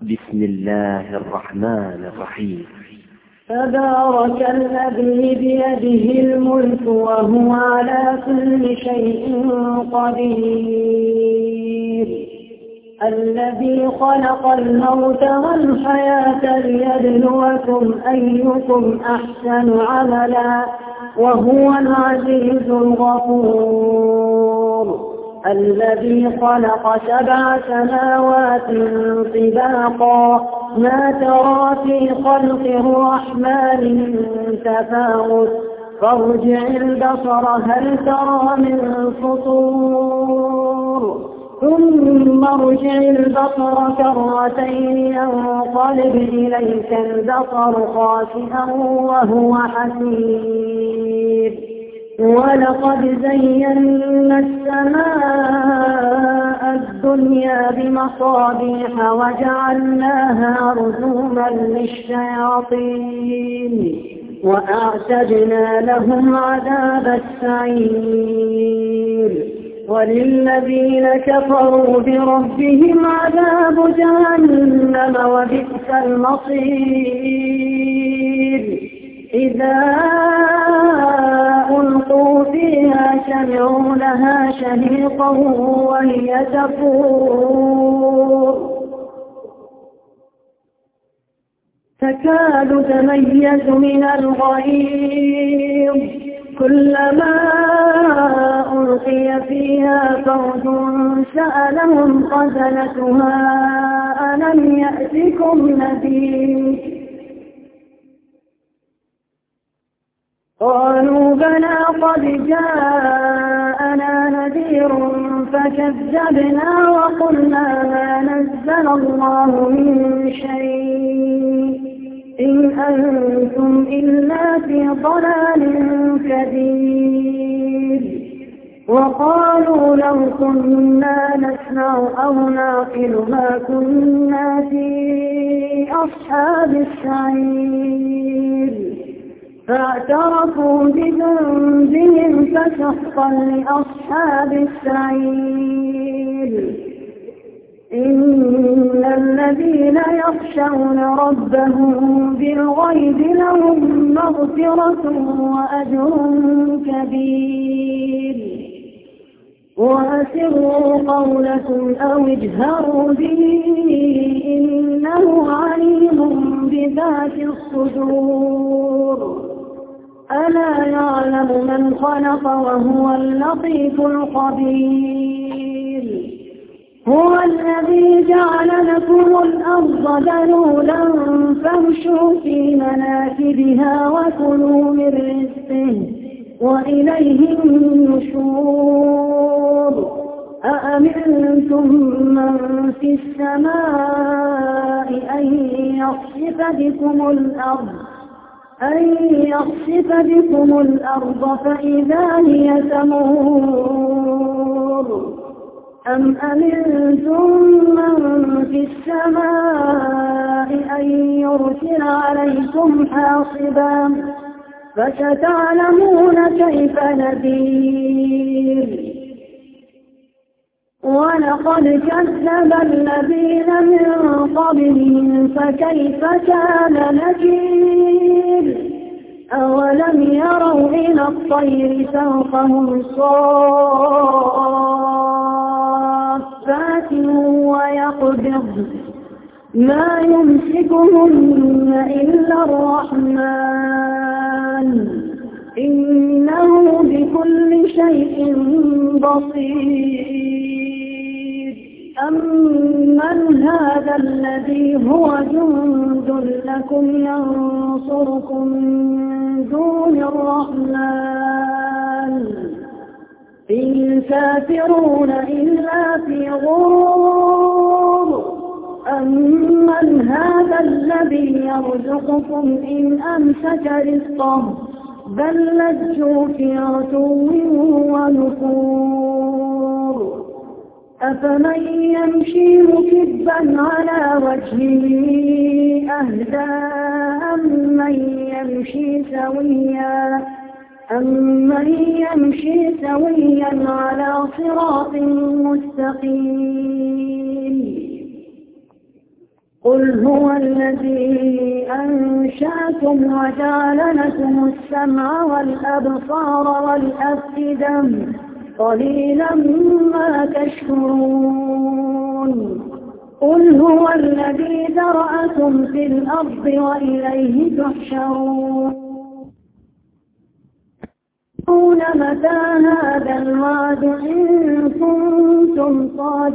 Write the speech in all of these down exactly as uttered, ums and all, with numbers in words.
بسم الله الرحمن الرحيم. تبارك الذي بيده الملك وهو على كل شيء قدير، الذي خلق الموت والحياة ليبلوكم أيكم أحسن عملا وهو العزيز الغفور، الذي خلق سبع سماوات طباقا ما ترى في خلق الرحمن من تفاوت فارجع البصر هل ترى من فطور ثم ارجع البصر كرتين ينقلب إليك البصر خاسئا وهو حسير، ولقد زينا السماء الدنيا بمصابيح وجعلناها رجوما للشياطين وأعتدنا لهم عذاب السعير، وللذين كفروا بربهم عذاب جهنم وبئس المصير، إذا ألقوا فيها سمعوا لها شهيقا وهي تفور تكاد تميز من الغيظ كلما ألقي فيها فوج سألهم خزنتها ألم يأتكم نذير قالوا بلى قد جاءنا نذير فكذبنا وقلنا ما نزل الله من شيء إن أنتم إلا في ضلال كبير، وقالوا لو كنا نسمع أو نعقل ما كنا في أصحاب السعير، فاعترفوا بذنبهم فسحقا لأصحاب السعير، إن الذين يخشون ربهم بالغيب لهم مغفرة وأجر كبير، وأسروا قولكم أو اجهروا به إنه عليم بذات الصدور، ألا يعلم من خلق وهو اللطيف الخبير، هو الذي جعل لكم الأرض ذلولا فامشوا في مناكبها وكلوا من رزقه وإليه النشور، أأمنتم من في السماء أن يخسف بكم الأرض أن يخسف بكم الأرض فإذا هي تمور، أم أمنتم من في السماء أن يرسل عليكم حاصبا فستعلمون كيف نذير، ولقد كذب الذين من قبلهم فكيف كان نكير، أولم يروا إلى الطير فوقهم صافات ويقبض ما يمسكهن إلا الرحمن إنه بكل شيء بصير، أمن هذا الذي هو جند لكم ينصركم من دون الرحمن إن الكافرون إلا في غرور، أمن هذا الذي يرزقكم إن أمسك رزقه بل لجوا في عتو ونفور، أفمن يمشي مكبا على وجهه أهدى أمن يمشي سويا أمن يمشي سويا على صراط مستقيم، قل هو الذي أنشأكم وجعل لكم السمع والأبصار والأفئدة قليلا ما تشكرون قل هو الذي ذرأكم في الأرض وإليه تحشرون متى هذا الوعد إن كنتم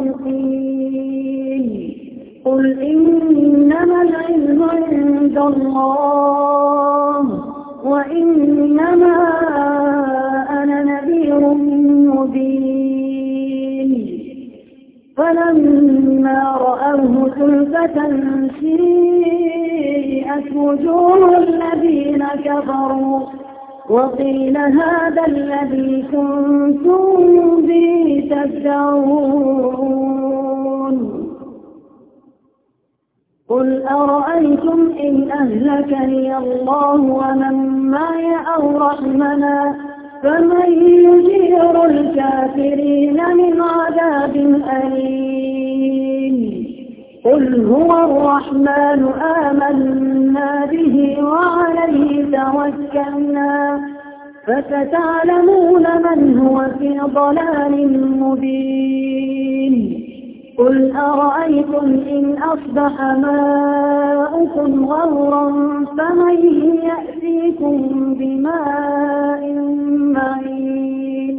صادقين قل إنما العلم عند الله وإنما أنا نذير مبين فلما رأوه زلفة سيئت وجوه الذين كفروا وقيل هذا الذي كنتم به تدعون قل أرأيتم إن أهلكني الله ومن معي أو رحمنا فمن يجير الكافرين من عذاب أليم قل هو الرحمن آمنا به وعليه توكلنا فستعلمون من هو في ضلال مبين قل أرأيتم إن أصبح ماؤكم غورا فمن يأتيكم بماء معين